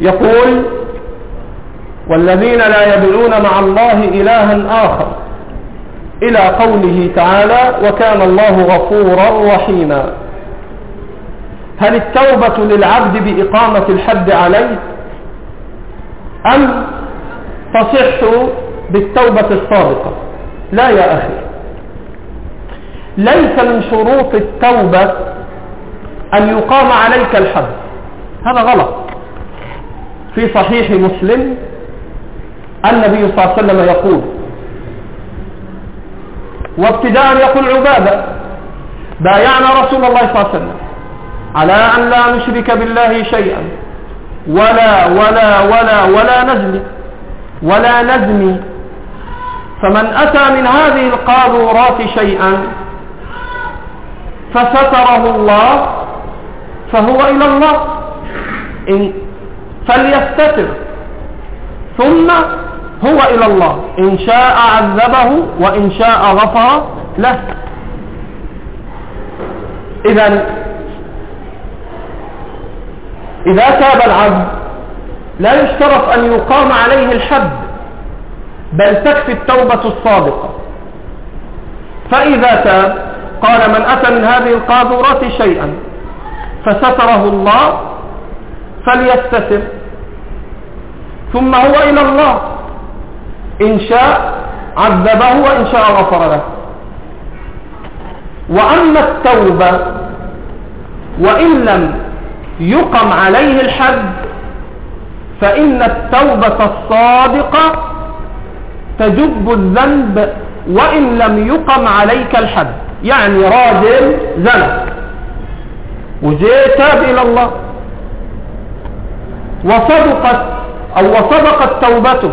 يقول: والذين لا يدعون مع الله إلها آخر، إلى قوله تعالى: وكان الله غفورا رحيما. هل التوبة للعبد بإقامة الحد عليه، أم تصح بالتوبة الصادقة؟ لا يا أخي، ليس من شروط التوبة أن يقام عليك الحد، هذا غلط. في صحيح مسلم النبي صلى الله عليه وسلم يقول، وابتداء يقول عبادة: بايعنا رسول الله صلى الله عليه وسلم على أن لا نشرك بالله شيئا ولا ولا ولا ولا نزني، فمن أتى من هذه القاذورات شيئا فستره الله فهو إلى الله، فليستتر ثم هو إلى الله، إن شاء عذبه وإن شاء غفر له. إذا تاب العبد لا يشترط أن يقام عليه الحد، بل تكفي التوبة الصادقة. فإذا تاب قال: من أتى من هذه القاذورات شيئا فستره الله فليستتر ثم هو إلى الله، إن شاء عذبه وإن شاء غفر له. وأما التوبة وإن لم يقم عليه الحد، فإن التوبة الصادقة تجب الذنب وإن لم يقم عليك الحد. يعني راجل زنى وجاء تاب إلى الله وصدقت توبته،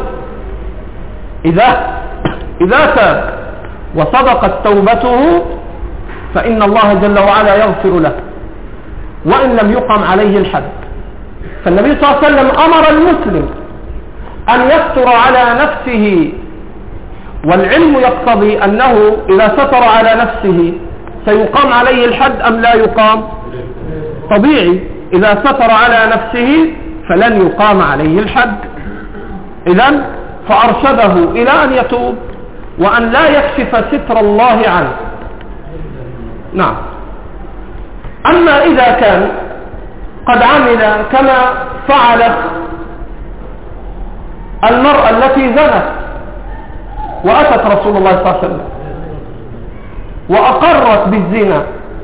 إذا تاب وصدقت توبته فإن الله جل وعلا يغفر له وإن لم يقم عليه الحد. فالنبي صلى الله عليه وسلم أمر المسلم أن يستر على نفسه، والعلم يقتضي أنه إذا ستر على نفسه سيقام عليه الحد أم لا يقام؟ طبيعي، إذا ستر على نفسه فلن يقام عليه الحد. إذن فأرشده إلى أن يتوب وأن لا يكشف ستر الله عنه. نعم. أما إذا كان قد عمل كما فعلت المرأة التي زنت وأتت رسول الله صلى الله عليه وسلم وأقرت بالزنا،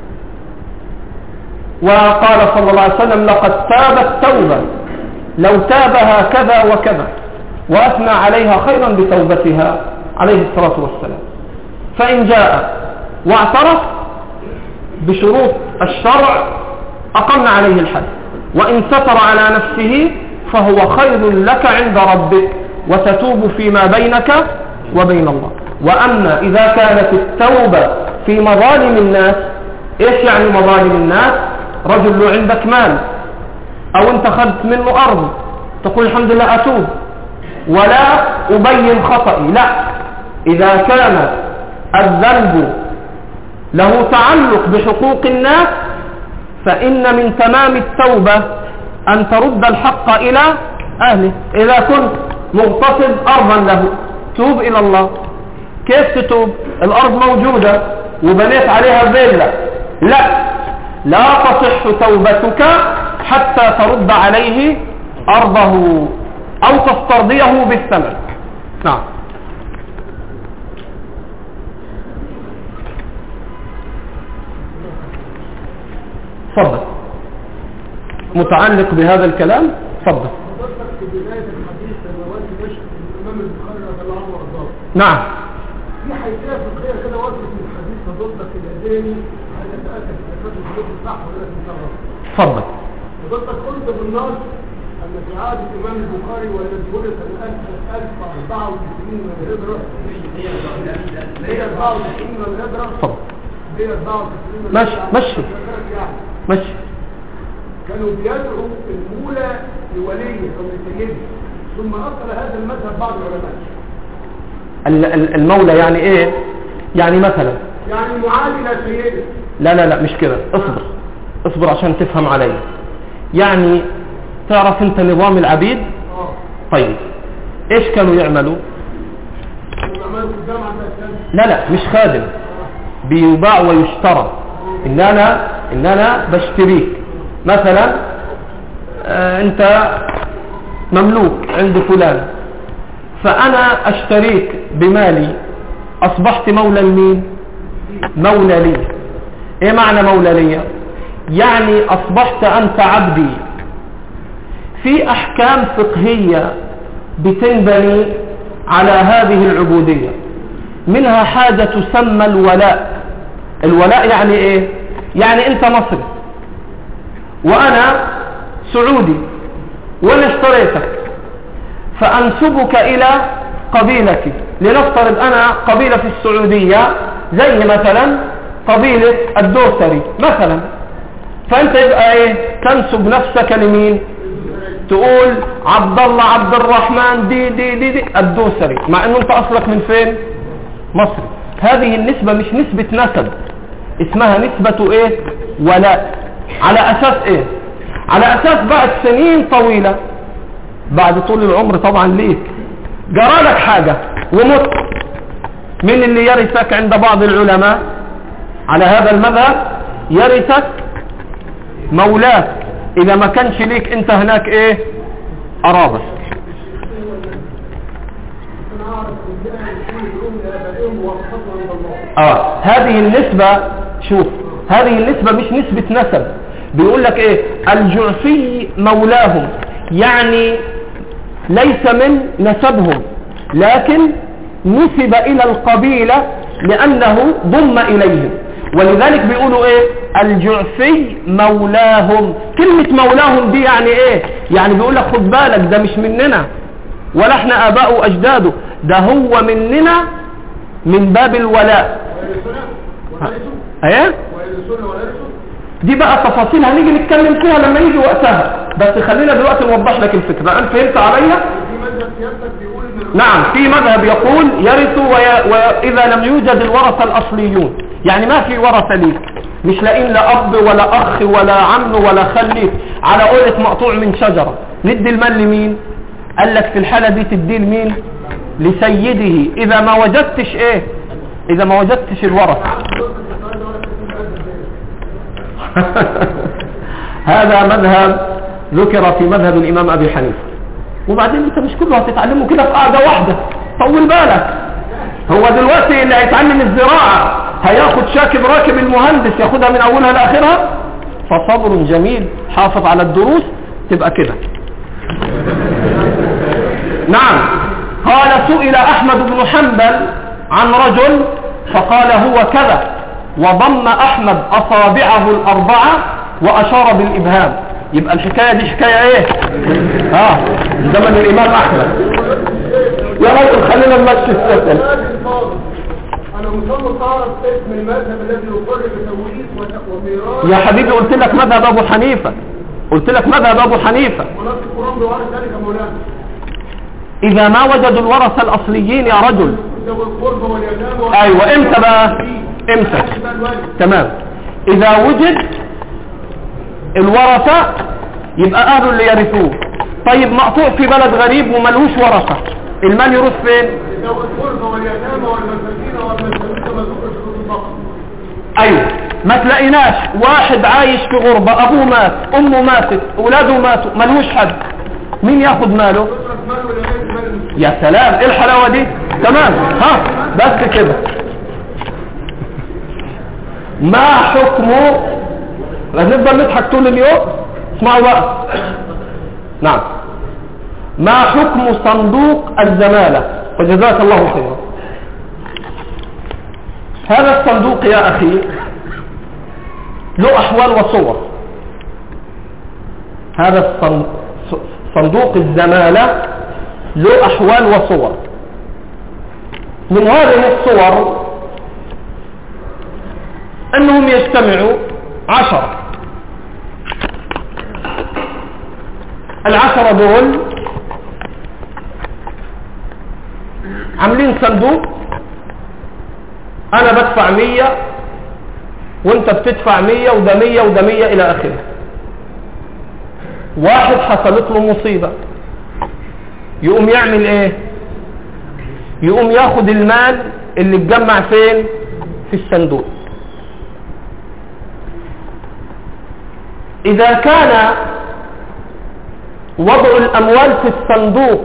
وقال صلى الله عليه وسلم: لقد تابت توبة لو تابها كذا وكذا، وأثنى عليها خيرا بتوبتها عليه الصلاة والسلام. فإن جاء واعترف بشروط الشرع أقمنا عليه الحد، وإن ستر على نفسه فهو خير لك عند ربك وتتوب فيما بينك وبين الله. وأما إذا كانت التوبة في مظالم الناس، إيش يعني مظالم الناس؟ رجل له عندك مال أو أنت خذت منه أرض، تقول الحمد لله أتوب ولا أبين خطئي، لا. إذا كان الذنب له تعلق بحقوق الناس فإن من تمام التوبة أن ترد الحق إلى أهله. إذا كنت مغتصب أرضا له توب إلى الله. كيف تتوب؟ الأرض موجودة وبنيت عليها فيلا، لا تصح توبتك حتى ترد عليه أرضه أو تسترضيه بالثمن. نعم. تفضل. متعلق بهذا الكلام، تفضل. نعم. في حيثية فقهية كده وصلت من الحديث فضلتك الأداني على تأكد إذا كانت الحديث صح ولا لا تنصرف. تفضل. فضلتك قلت بالنص أن في عهد الإمام البخاري والذي ولد سنة 1094 من الهجرة، هي 94 من الهجرة. تفضل. هي 94 من الهجرة. ماشي. كانوا بيدعوا المولى لوليه أو لسيده، ثم أصل هذا المذهب بعض العلماء. المولى يعني ايه؟ يعني مثلا يعني معادلة سيده. لا مش كده، اصبر عشان تفهم علي. يعني تعرف انت نظام العبيد؟ طيب ايش كانوا يعملوا؟ لا مش خادم، بيباع ويشترى. ان انا بشتريك مثلا، انت مملوك عند فلان، فانا اشتريك بمالي، اصبحت مولى لمين؟ مولى لي. ايه معنى مولى لي؟ يعني اصبحت انت عبدي. في احكام فقهية بتنبني على هذه العبودية، منها حاجة تسمى الولاء. الولاء يعني ايه؟ يعني انت مصري وانا سعودي وانا اشتريتك، فانسبك الى قبيلتي. لنفترض انا قبيلة في السعودية زي مثلا قبيلة الدوسري مثلا، فانت يبقى ايه؟ تنسب نفسك لمين؟ تقول عبد الله عبد الرحمن دي الدوسري، مع انه انت اصلك من فين؟ مصري. هذه النسبة مش نسبة نسب، اسمها نسبة ايه؟ ولاء. على اساس ايه؟ على اساس بعد سنين طويلة، بعد طول العمر طبعا ليك، جرالك حاجة ومت، من اللي يرثك عند بعض العلماء على هذا المذهب؟ يرثك مولاك، اذا ما كانش ليك انت هناك ايه؟ قرابة. هذه النسبة، شوف، هذه النسبة مش نسبة نسب. بيقول لك ايه؟ الجعفي مولاهم، يعني ليس من نسبهم، لكن نسب الى القبيلة لانه ضم اليهم، ولذلك بيقولوا ايه؟ الجعفي مولاهم. كلمة مولاهم دي يعني ايه؟ يعني بيقول لك خد بالك، ده مش مننا ولا احنا اباء واجداده، ده هو مننا من باب الولاء. ايه دي بقى تفاصيل هنيجي نتكلم فيها لما يجي وقتها، بس خلينا دلوقتي نوضح لك الفكرة. انا فهمت عليا؟ نعم، في مذهب يقول يرث واذا لم يوجد الورثة الاصليون، يعني ما في ورثة ليك، مش لاقين لا اب ولا اخ ولا عم ولا خال ليك، على قولة مقطوع من شجرة. ندي المال لمين؟ قال لك في الحالة دي تديه لمين؟ لسيده، اذا ما وجدتش ايه؟ اذا ما وجدتش الورثة. هذا مذهب ذكر في مذهب الامام ابي حنيفة. وبعدين انت مش كله هتتعلمه كده في قاعدة واحدة، طول بالك. هو دلوقتي اللي هيتعلم الزراعة هياخد شاكب راكب المهندس ياخدها من اولها لاخرها؟ فصبر جميل، حافظ على الدروس تبقى كده. نعم، قال سئل احمد بن حنبل عن رجل فقال هو كذا، وضم احمد اصابعه الاربعة واشار بالابهام. يبقى الحكاية دي حكاية ايه؟ زمن الامام احمد. يا رجل خلينا نمشي السفل. انا مصمم تعرف اسم المذهب الذي يقر بتوريث وميراث. يا حبيبي قلت لك مذهب ابو حنيفة، قلت لك مذهب ابو حنيفة. ونص القرآن بيورث ذلك يا مولانا. اذا ما وجدوا الورثة الاصليين يا رجل. ايوه، امتى بقى؟ امتى؟ تمام، اذا وجد الورثة يبقى اهله اللي يرثوه. طيب مقطوع في بلد غريب وملوش ورثة، المال يروح فين؟ ايوه، ما تلاقيناش واحد عايش في غربة، ابوه مات، امه ماتت، اولاده ماتوا، ملوش حد، مين ياخد ماله؟ يا سلام، ايه الحلاوة دي؟ تمام، بس كده. ما حكمه؟ نفضل نضحك طول اليوم؟ اسمعوا بقى. نعم، ما حكم صندوق الزمالة؟ وجزاك الله خيرا. هذا الصندوق يا أخي له أحوال وصور. هذا صندوق الزمالة له أحوال وصور. من هذه الصور أنهم يجتمعوا 10. ال10 دول عاملين صندوق، انا بدفع 100 وانت بتدفع 100 وده 100 وده 100 الى اخره. واحد حصلت له مصيبة، يقوم يعمل ايه؟ يقوم ياخد المال اللي اتجمع فين؟ في الصندوق. إذا كان وضع الأموال في الصندوق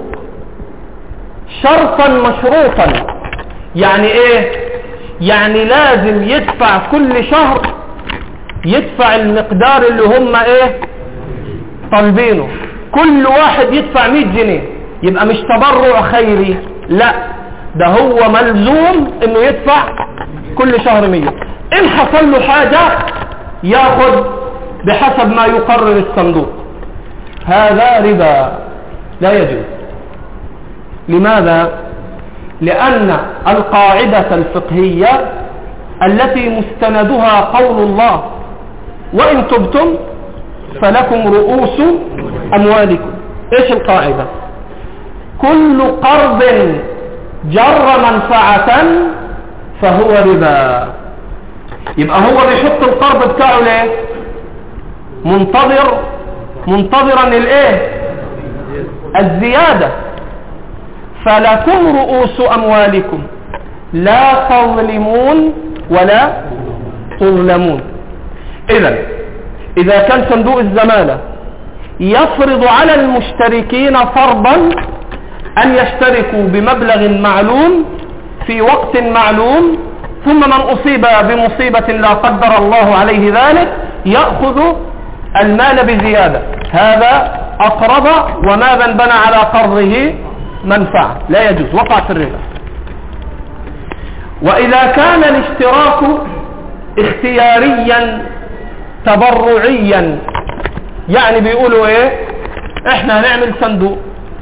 شرطا مشروطا، يعني ايه؟ يعني لازم يدفع كل شهر، يدفع المقدار اللي هم ايه طالبينه، كل واحد يدفع 100 جنيه، يبقى مش تبرع خيري، لا ده هو ملزوم انه يدفع كل شهر 100. ان حصل له حاجة ياخد بحسب ما يقرر الصندوق. هذا ربا لا يجوز. لماذا؟ لأن القاعدة الفقهية التي مستندها قول الله وإن تبتم فلكم رؤوس أموالكم. إيش القاعدة؟ كل قرض جر منفعة فهو ربا. يبقى هو بيحط القرض بتاعه ليه؟ منتظرا الايه؟ الزيادة. فلكم رؤوس أموالكم لا تظلمون ولا تظلمون. إذا كان صندوق الزمالة يفرض على المشتركين فرضا أن يشتركوا بمبلغ معلوم في وقت معلوم، ثم من أصيب بمصيبة لا قدر الله عليه ذلك يأخذ المال بزيادة، هذا أقرض وماذا بنى على قرضه منفعة، لا يجوز، وقع في الربا. وإذا كان الاشتراك اختياريا تبرعيا، يعني بيقولوا ايه؟ احنا هنعمل صندوق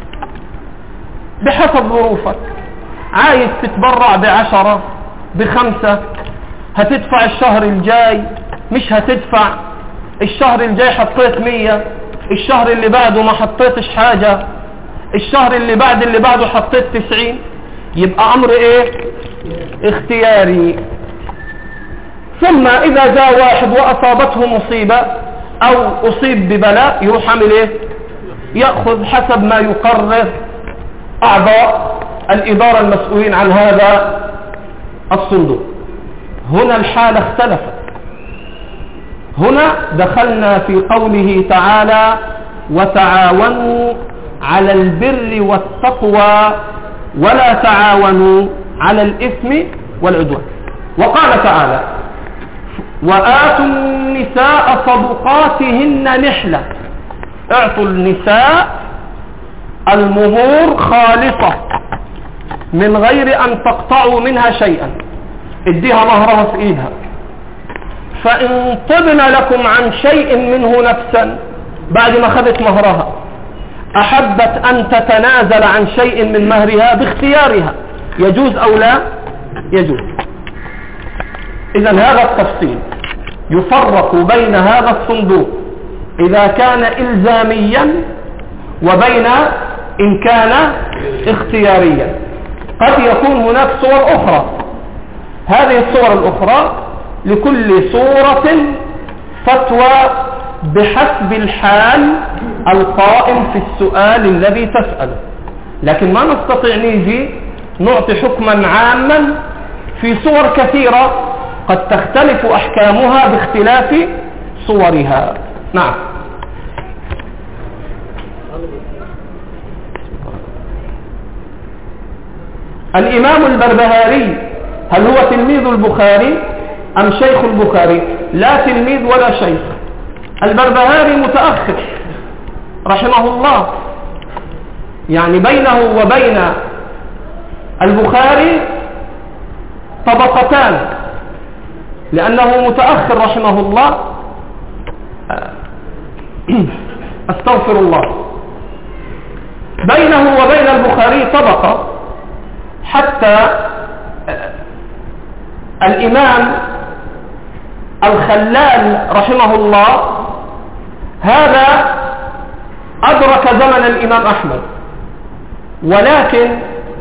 بحسب ظروفك، عايز تتبرع ب10 ب5، هتدفع الشهر الجاي، مش هتدفع الشهر الجاي حطيت 100، الشهر اللي بعده ما حطيتش حاجة، الشهر اللي بعده حطيت 90، يبقى امر ايه؟ اختياري. ثم اذا جاء واحد واصابته مصيبة او اصيب ببلاء يروح عامل ايه؟ يأخذ حسب ما يقرر اعضاء الادارة المسؤولين عن هذا الصندوق. هنا الحالة اختلفت. هنا دخلنا في قوله تعالى وتعاونوا على البر والتقوى ولا تعاونوا على الإثم والعدوان. وقال تعالى وآتوا النساء صدقاتهن نحلة. اعطوا النساء المهور خالصة من غير أن تقطعوا منها شيئا، اديها مهرها في ايدها، فإن طبن لكم عن شيء منه نفسا، بعد ما خذت مهرها أحبت أن تتنازل عن شيء من مهرها باختيارها، يجوز أو لا يجوز. إذن هذا التفصيل يفرق بين هذا الصندوق إذا كان إلزاميا وبين إن كان اختياريا. قد يكون هناك صور أخرى، هذه الصور الأخرى لكل صورة فتوى بحسب الحال القائم في السؤال الذي تسأله، لكن ما نستطيع نيجي نعطي حكما عاما في صور كثيرة قد تختلف أحكامها باختلاف صورها. نعم. الإمام البربهاري هل هو تلميذ البخاري أم شيخ البخاري؟ لا تلميذ ولا شيخ. البربهاري متأخر رحمه الله، يعني بينه وبين البخاري طبقتان، لأنه متأخر رحمه الله. أستغفر الله. بينه وبين البخاري طبقة، حتى الإمام الخلال رحمه الله هذا أدرك زمن الإمام أحمد، ولكن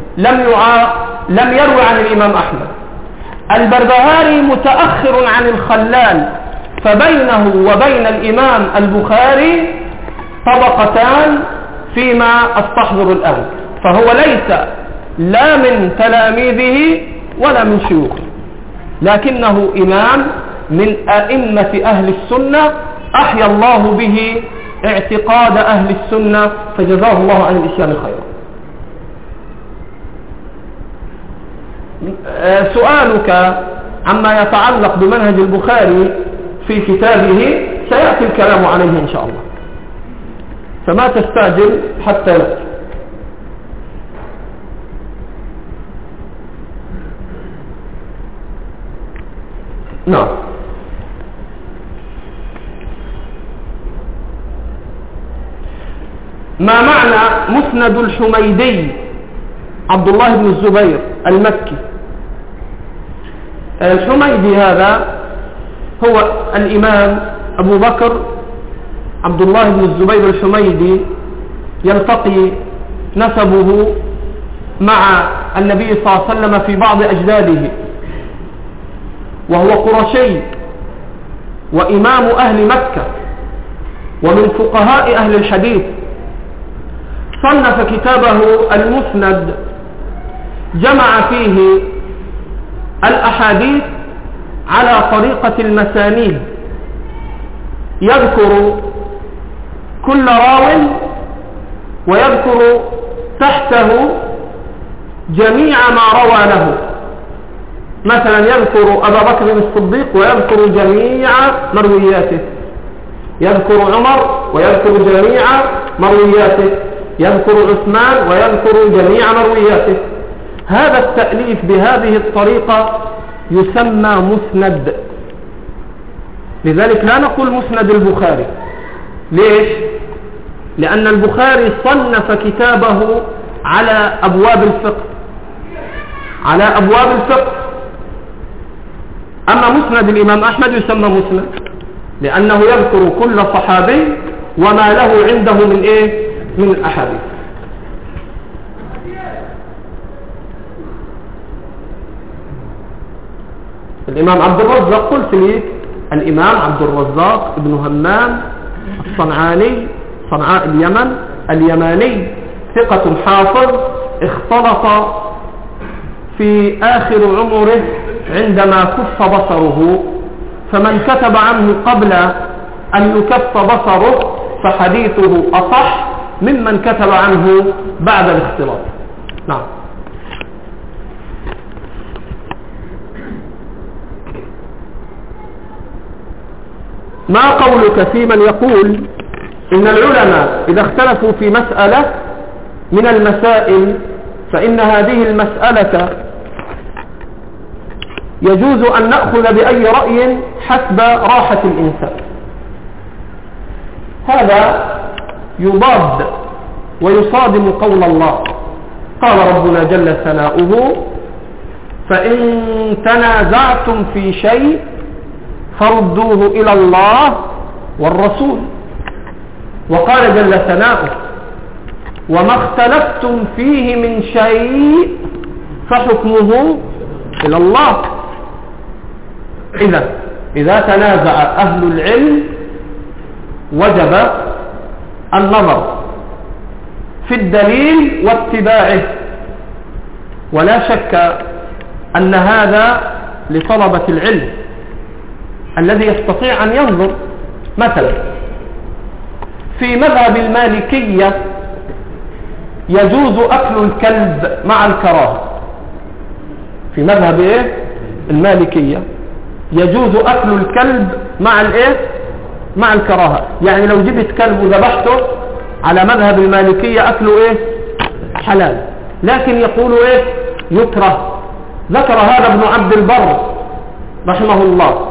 لم يروي عن الإمام أحمد. البربهاري متأخر عن الخلال، فبينه وبين الإمام البخاري طبقتان فيما أستحضر الآن، فهو ليس لا من تلاميذه ولا من شيوخه، لكنه إمام من أئمة أهل السنة أحيا الله به اعتقاد أهل السنة، فجزاه الله عن الإسلام خيرا. سؤالك عما يتعلق بمنهج البخاري في كتابه سيأتي الكلام عليه إن شاء الله، فما تستعجل حتى يأتي. نعم. ما معنى مسند الحميدي عبد الله بن الزبير المكي؟ الحميدي هذا هو الإمام أبو بكر عبد الله بن الزبير الحميدي، يلتقي نسبه مع النبي صلى الله عليه وسلم في بعض أجداده، وهو قرشي وإمام أهل مكة ومن فقهاء أهل الحديث. صنف كتابه المسند، جمع فيه الأحاديث على طريقة المسانيد، يذكر كل راو ويذكر تحته جميع ما روى له. مثلا يذكر أبا بكر الصديق ويذكر جميع مروياته، يذكر عمر ويذكر جميع مروياته، يذكر عثمان ويذكر جميع مروياته. هذا التأليف بهذه الطريقة يسمى مسند. لذلك لا نقول مسند البخاري. ليش؟ لأن البخاري صنف كتابه على أبواب الفقه، على أبواب الفقه. أما مسند الإمام أحمد يسمى مسند لأنه يذكر كل صحابي وما له عنده من إيه؟ من الأحاديث. الإمام عبد الرزاق، قلت لي الإمام عبد الرزاق ابن همام الصنعاني، صنعاء اليمن، اليماني، ثقة حافظ، اختلط في آخر عمره عندما كف بصره، فمن كتب عنه قبل أن يكف بصره فحديثه أصح ممن كتب عنه بعد الاختلاط. نعم. ما قولك في من يقول إن العلماء إذا اختلفوا في مسألة من المسائل فإن هذه المسألة يجوز أن نأخذ بأي رأي حسب راحة الإنسان؟ هذا يضاد ويصادم قول الله. قال ربنا جل ثناؤه: فإن تنازعتم في شيء فردوه إلى الله والرسول. وقال جل ثناؤه: وما اختلفتم فيه من شيء فحكمه إلى الله. إذا تنازع أهل العلم وجب النظر في الدليل واتباعه، ولا شك أن هذا لطلبة العلم الذي يستطيع أن ينظر. مثلا في مذهب المالكية يجوز أكل الكلب مع الكراهة. في مذهب المالكية يجوز أكل الكلب مع الكراهة. يعني لو جبت كلب وذبحته على مذهب المالكية أكله حلال، لكن يقول يكره. ذكر هذا ابن عبد البر رحمه الله.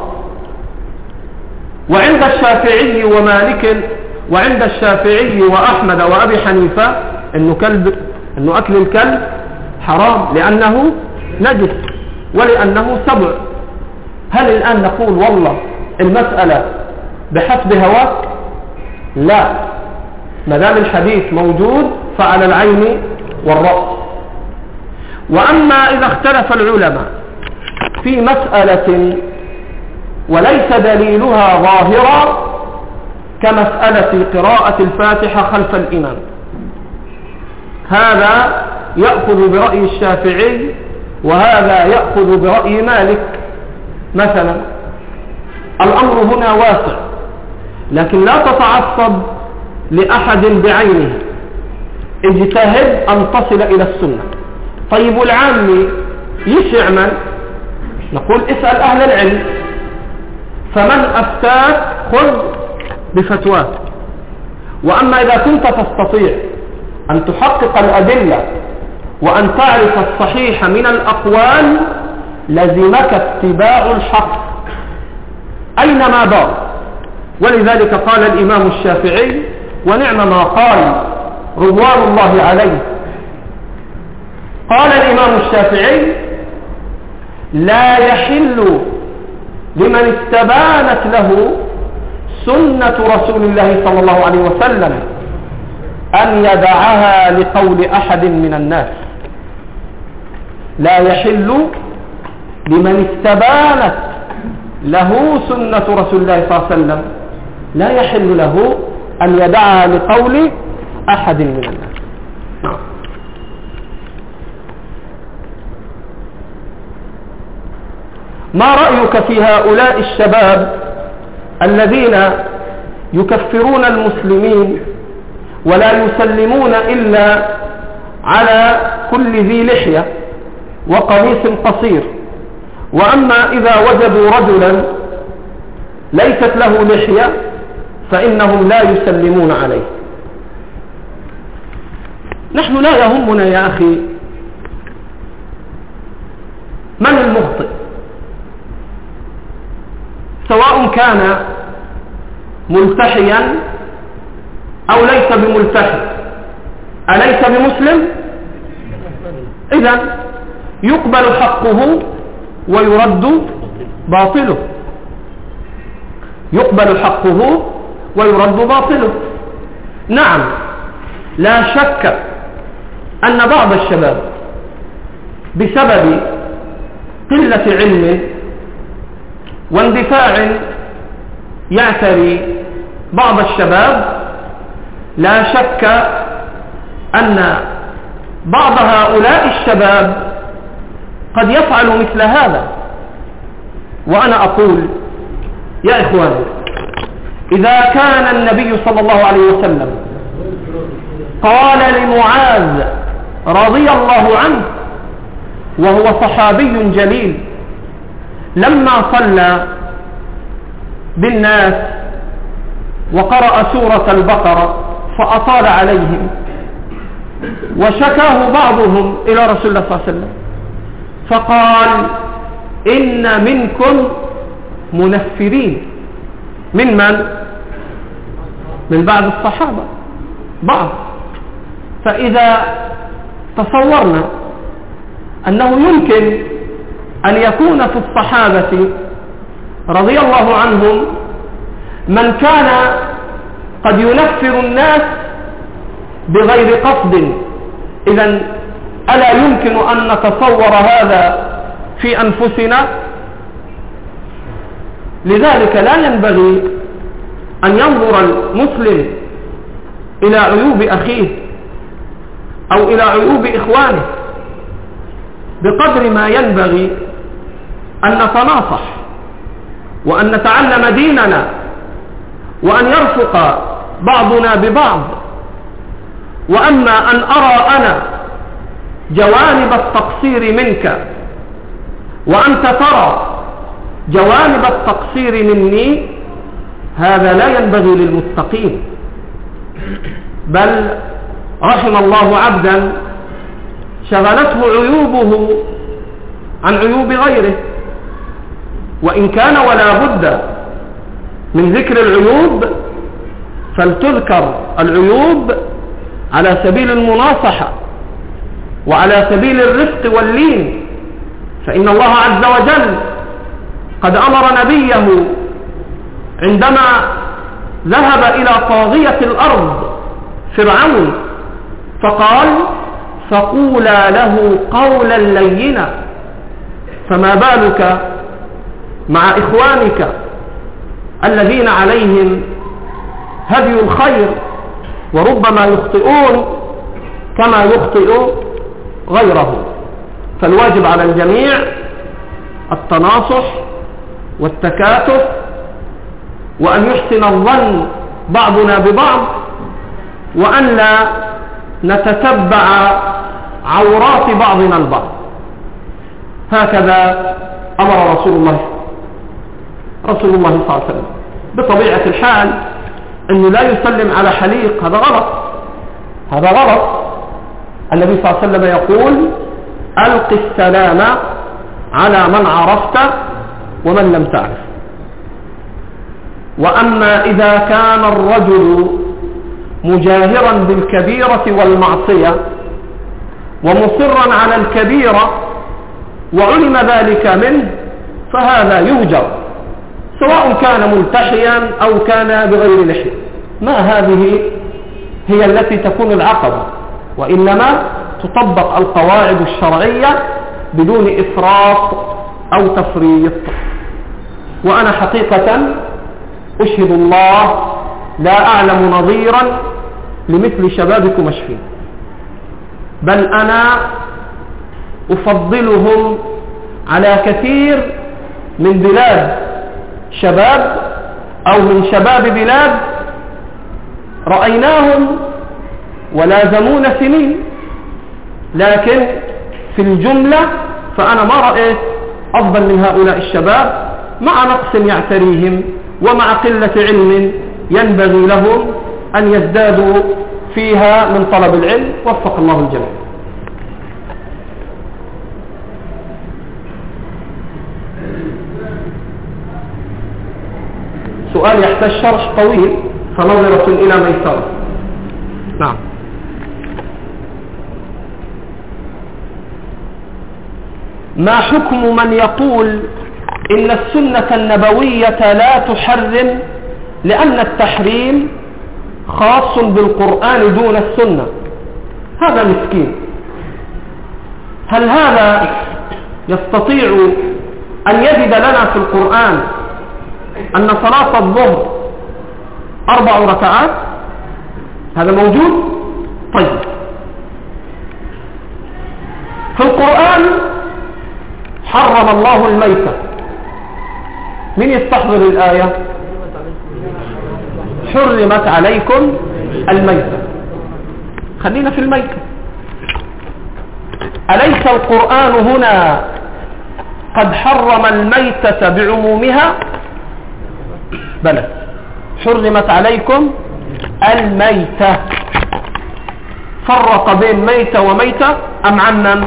وعند الشافعي ومالك وعند الشافعي وأحمد وأبي حنيفة إنه أكل الكلب حرام لأنه نجس ولأنه سبع. هل الآن نقول والله المسألة بحسب هواك؟ لا، ما دام الحديث موجود فعلى العين والرأس. وأما إذا اختلف العلماء في مسألة وليس دليلها ظاهرا كمسألة قراءة الفاتحة خلف الإمام. هذا يأخذ برأي الشافعي وهذا يأخذ برأي مالك مثلا. الأمر هنا واسع، لكن لا تتعصب لأحد بعينه، اجتهد أن تصل إلى السنة. طيب العامي يشع من؟ نقول اسأل أهل العلم، فمن أفتاك خذ بفتواه. وأما إذا كنت تستطيع أن تحقق الأدلة وأن تعرف الصحيح من الأقوال لزمك اتباع الحق أينما دار. ولذلك قال الإمام الشافعي ونعم ما قال رضوان الله عليه، قال الإمام الشافعي: لا يحل لمن استبانت له سنة رسول الله صلى الله عليه وسلم أن يدعها لقول أحد من الناس. لا يحل لمن استبانت له سنة رسول الله صلى الله عليه وسلم، لا يحل له أن يدعها لقول أحد من الناس. ما رأيك في هؤلاء الشباب الذين يكفرون المسلمين ولا يسلمون إلا على كل ذي لحية وقميص قصير، وأما إذا وجدوا رجلا ليست له لحية فإنهم لا يسلمون عليه؟ نحن لا يهمنا يا أخي من المخطئ، سواء كان ملتحيا أو ليس بملتحي، أليس بمسلم؟ إذن يقبل حقه ويرد باطله، يقبل حقه ويرد باطله. نعم، لا شك أن بعض الشباب بسبب قلة علم واندفاع يعتري بعض الشباب، لا شك أن بعض هؤلاء الشباب قد يفعل مثل هذا. وأنا أقول يا إخواني، إذا كان النبي صلى الله عليه وسلم قال لمعاذ رضي الله عنه وهو صحابي جليل لما صلى بالناس وقرأ سورة البقرة فأطال عليهم وشكاه بعضهم إلى رسول الله صلى الله عليه وسلم فقال: إن منكم منفرين. من من؟ من بعض الصحابة، بعض. فإذا تصورنا أنه يمكن أن يكون في الصحابة رضي الله عنهم من كان قد ينفر الناس بغير قصد، إذن ألا يمكن أن نتصور هذا في أنفسنا؟ لذلك لا ينبغي أن ينظر المسلم إلى عيوب أخيه أو إلى عيوب إخوانه، بقدر ما ينبغي أن نتناصح وأن نتعلم ديننا وأن يرفق بعضنا ببعض. وأما أن أرى أنا جوانب التقصير منك وأنت ترى جوانب التقصير مني، هذا لا ينبغي للمتقين. بل رحم الله عبدا شغلته عيوبه عن عيوب غيره، وإن كان ولا بد من ذكر العيوب فلتذكر العيوب على سبيل المناصحة وعلى سبيل الرفق واللين، فإن الله عز وجل قد أمر نبيه عندما ذهب إلى طاغية الأرض فرعون فقال: فقولا له قولا لينا. فما بالك مع إخوانك الذين عليهم هدي الخير، وربما يخطئون كما يخطئ غيره. فالواجب على الجميع التناصح والتكاتف، وأن يحسن الظن بعضنا ببعض، وأن لا نتتبع عورات بعضنا البعض. هكذا أمر رسول الله صلى الله عليه وسلم. بطبيعة الحال أنه لا يسلم على حليق، هذا غلط، هذا غلط. النبي صلى الله عليه وسلم يقول: ألق السلام على من عرفت ومن لم تعرف. وأما إذا كان الرجل مجاهرا بالكبيرة والمعصية ومصرا على الكبيرة وعلم ذلك منه، فهذا يهجر، سواء كان ملتحيا أو كان بغير لحية. ما هذه هي التي تكون العقبة، وإنما تطبق القواعد الشرعية بدون إفراط أو تفريط. وأنا حقيقة أشهد الله لا أعلم نظيرا لمثل شبابكم أشفين، بل أنا أفضلهم على كثير من بلاد شباب أو من شباب بلاد رأيناهم ولازمون سنين، لكن في الجملة فأنا ما رأيت أفضل من هؤلاء الشباب، مع نقص يعتريهم ومع قلة علم ينبغي لهم أن يزدادوا فيها من طلب العلم. وفق الله الجميع. سؤال يحتاج شرح طويل، فنظرة إلى ميسرة. نعم. ما حكم من يقول إن السنة النبوية لا تحرم لأن التحريم خاص بالقرآن دون السنة؟ هذا مسكين. هل هذا يستطيع أن يجد لنا في القرآن أن صلاة الظهر 4 ركعات؟ هذا موجود؟ طيب، في القرآن حرم الله الميتة. من يستحضر الآية؟ حرمت عليكم الميتة. خلينا في الميتة. أليس القرآن هنا قد حرم الميتة بعمومها؟ بلى، حرمت عليكم الميتة. فرق بين ميتة وميتة أم عمم؟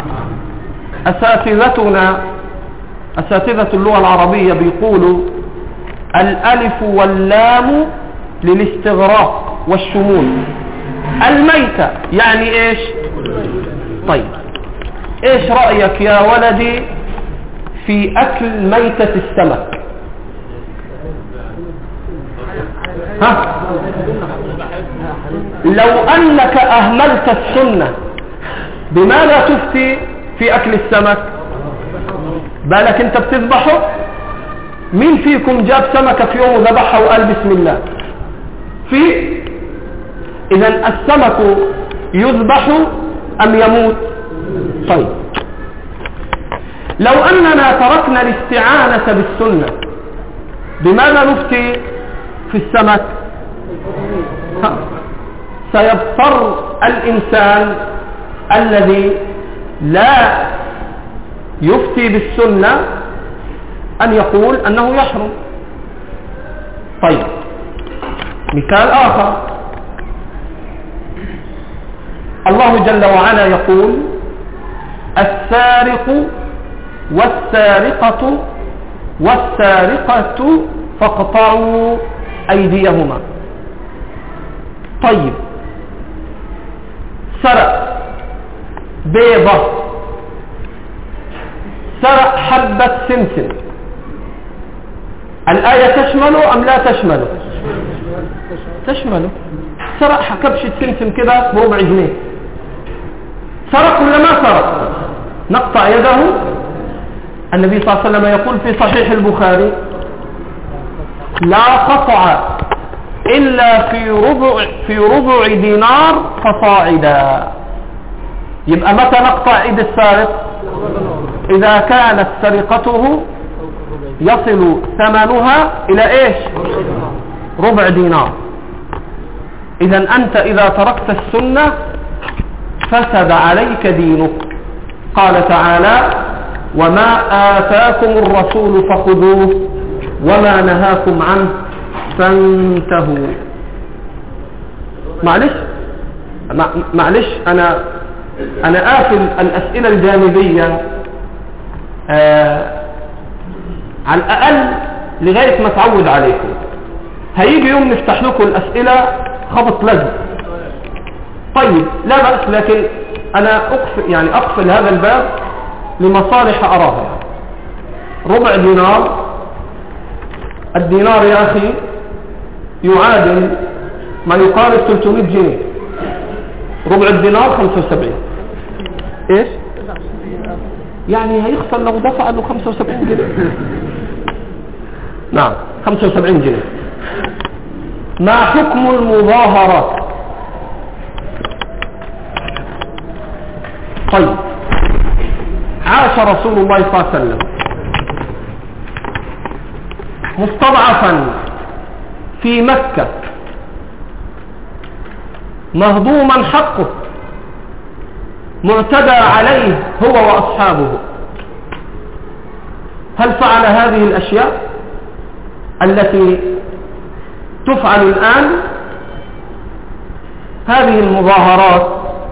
أساتذة اللغة العربية بيقولوا الألف واللام للاستغراق والشمول. الميتة يعني إيش؟ طيب، إيش رأيك يا ولدي في أكل ميتة السمك؟ ها؟ لو أنك أهملت السنة بماذا تفتي في أكل السمك؟ بالك أنت بتذبحه؟ مين فيكم جاب سمكة في يوم وذبحها وقال بسم الله؟ إذن السمك يذبح أم يموت؟ طيب، لو أننا تركنا الاستعانة بالسنة بماذا نفتي في السمك؟ سيضطر الإنسان الذي لا يفتي بالسنة أن يقول أنه يحرم. طيب، مثال آخر، الله جل وعلا يقول السارق والسارقة والسارقة فاقطعوا أيديهما. طيب، سرق بيضة، سرق حبة سمسم، الآية تشمله أم لا تشمله؟ تشمله. سرق كبشة سمسم كده بربع جنيه، سرق ولا ما سرق؟ نقطع يده. النبي صلى الله عليه وسلم يقول في صحيح البخاري لا قطع إلا في ربع دينار فصاعدا. يبقى متى نقطع ايد السارق؟ إذا كانت سرقته يصل ثمنها إلى إيش؟ ربع دينار. إذا أنت إذا تركت السنة فسد عليك دينك. قال تعالى: وما آتاكم الرسول فخذوه وما نهاكم عنه فانتهوا. معلش أنا آكل الأسئلة الجانبية على الأقل لغاية ما تعود عليكم. هيجي يوم نفتح لكم الأسئلة خبط لزق. طيب لا بأس، لكن أنا أقفل هذا الباب لمصالح أراها. ربع دينار، الدينار يا أخي يعادل ما يقارب 300 جنيه. ربع الدينار 75. إيش؟ يعني هيخسر لو دفع له 75 جنيه. نعم 75 جنيه. ما حكم المظاهرات؟ طيب، عاش رسول الله صلى الله عليه وسلم مستضعفا في مكة مهضوما حقه معتدى عليه هو وأصحابه. هل فعل هذه الأشياء التي تفعل الآن؟ هذه المظاهرات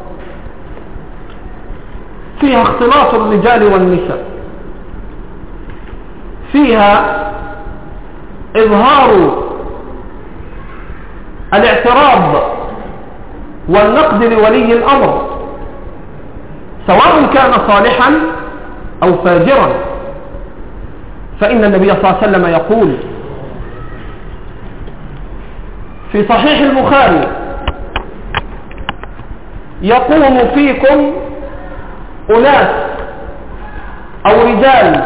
فيها اختلاط الرجال والنساء، فيها إظهار الاعتراض والنقد لولي الأمر سواء كان صالحا أو فاجرا. فإن النبي صلى الله عليه وسلم يقول في صحيح البخاري: يقوم فيكم أناس أو رجال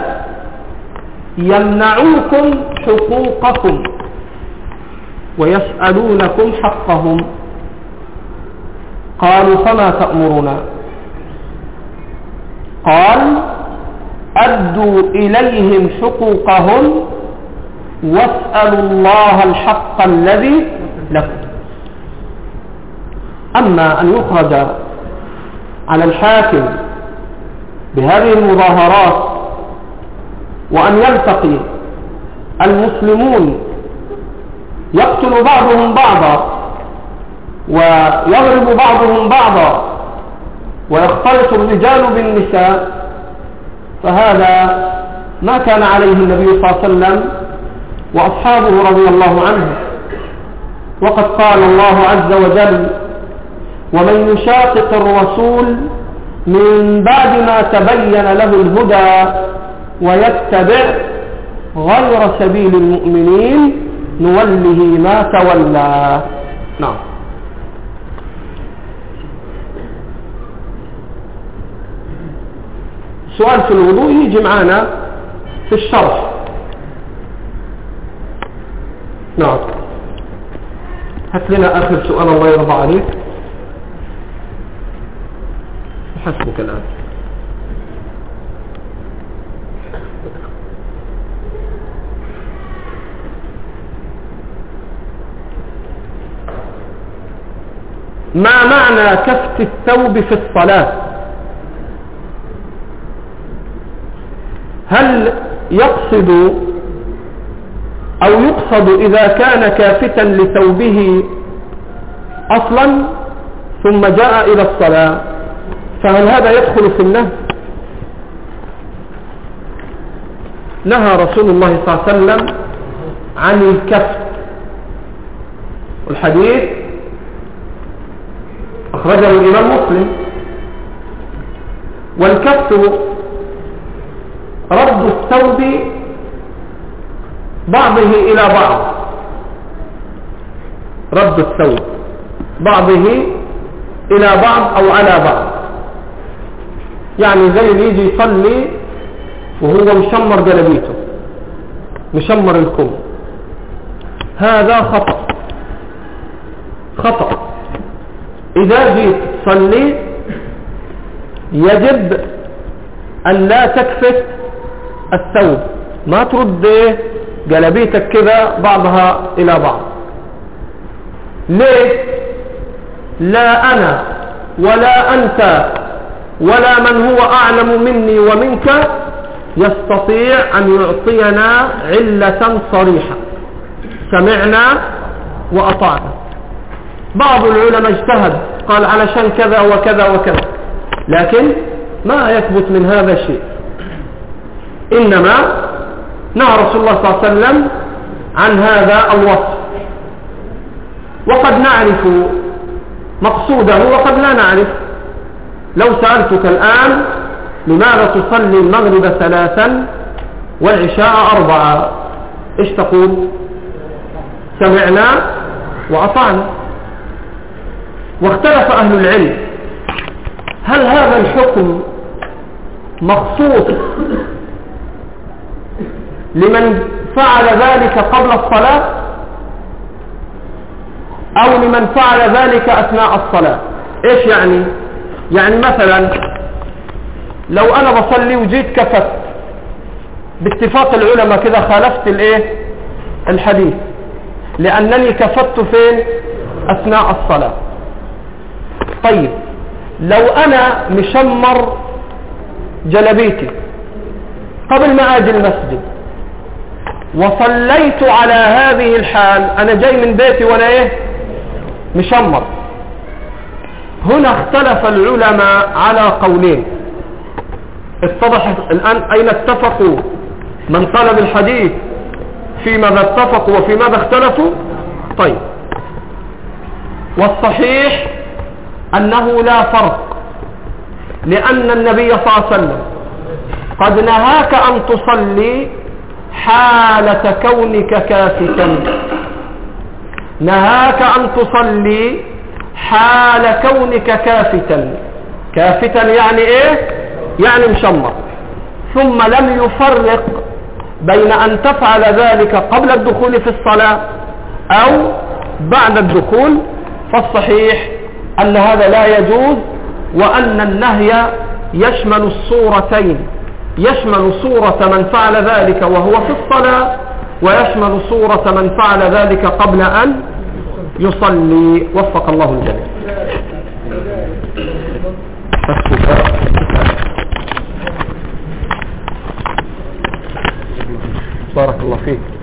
يمنعوكم حقوقكم ويسألونكم حقهم. قالوا: فما تأمرنا؟ قال: أدوا إليهم حقوقهم واسألوا الله الحق الذي لكم. أما أن يخرج على الحاكم بهذه المظاهرات وأن يلتقي المسلمون يقتل بعضهم بعضا ويضرب بعضهم بعضا ويختلط الرجال بالنساء، فهذا ما كان عليه النبي صلى الله عليه وسلم وأصحابه رضي الله عنهم. وقد قال الله عز وجل: ومن يشاقق الرسول من بعد ما تبين له الهدى ويتبع غير سبيل المؤمنين نوله ما تولى. نعم. سؤال في الوضوء يجي معنا في الشرح. نعم. هات لنا آخر سؤال الله يرضى عليك. حسبك الآن. ما معنى كفت الثوب في الصلاة؟ هل يقصد أو يقصد إذا كان كافتا لثوبه أصلا ثم جاء إلى الصلاة، فهل هذا يدخل في النهي؟ نهى رسول الله صلى الله عليه وسلم عن الكفت، والحديث أخرجه الإمام مسلم. والكفت رد الثوب بعضه إلى بعض، رد الثوب بعضه إلى بعض أو على بعض. يعني زي اللي يجي يصلي وهو مشمر جلبيته، مشمر الكم، هذا خطأ. خطأ. إذا جيت تصلي يجب أن لا تكفت الثوب، ما ترد جلبيتك كذا بعضها إلى بعض. ليه؟ لا أنا ولا أنت ولا من هو أعلم مني ومنك يستطيع أن يعطينا علة صريحة، سمعنا وأطعنا. بعض العلماء اجتهد قال علشان كذا وكذا وكذا، لكن ما يثبت من هذا الشيء. إنما نهى رسول الله صلى الله عليه وسلم عن هذا الوصف، وقد نعرف مقصوده وقد لا نعرف. لو سألتك الآن لماذا تصلي المغرب 3 والعشاء 4، إيش تقول؟ سمعنا وأطعنا. واختلف أهل العلم هل هذا الحكم مخصوص لمن فعل ذلك قبل الصلاة أو لمن فعل ذلك أثناء الصلاة. إيش يعني؟ يعني مثلا لو أنا بصلي وجيت كفت، باتفاق العلماء كذا خالفت الحديث، لأنني كفت فين؟ أثناء الصلاة. طيب لو أنا مشمر جلبيتي قبل ما أجي المسجد وصليت على هذه الحال، أنا جاي من بيتي وأنا مشمر، هنا اختلف العلماء على قولين. اتضح الآن أين اتفقوا من طلب الحديث، في ماذا اتفقوا وفي ماذا اختلفوا. طيب، والصحيح أنه لا فرق، لأن النبي صلى الله عليه وسلم قد نهاك أن تصلي حالة كونك كافتا، نهاك أن تصلي حال كونك كافتا. كافتا يعني إيه؟ يعني مشمر. ثم لم يفرق بين أن تفعل ذلك قبل الدخول في الصلاة أو بعد الدخول. فالصحيح أن هذا لا يجوز، وأن النهي يشمل الصورتين، يشمل صورة من فعل ذلك وهو في الصلاة، ويشمل صورة من فعل ذلك قبل أن يصلي. وفق الله الجميع. بارك الله فيك.